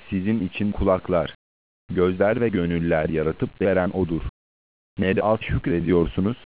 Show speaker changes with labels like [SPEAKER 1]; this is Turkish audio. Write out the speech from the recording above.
[SPEAKER 1] Sizin için kulaklar, gözler ve gönüller yaratıp veren O'dur. Ne de az şükrediyorsunuz.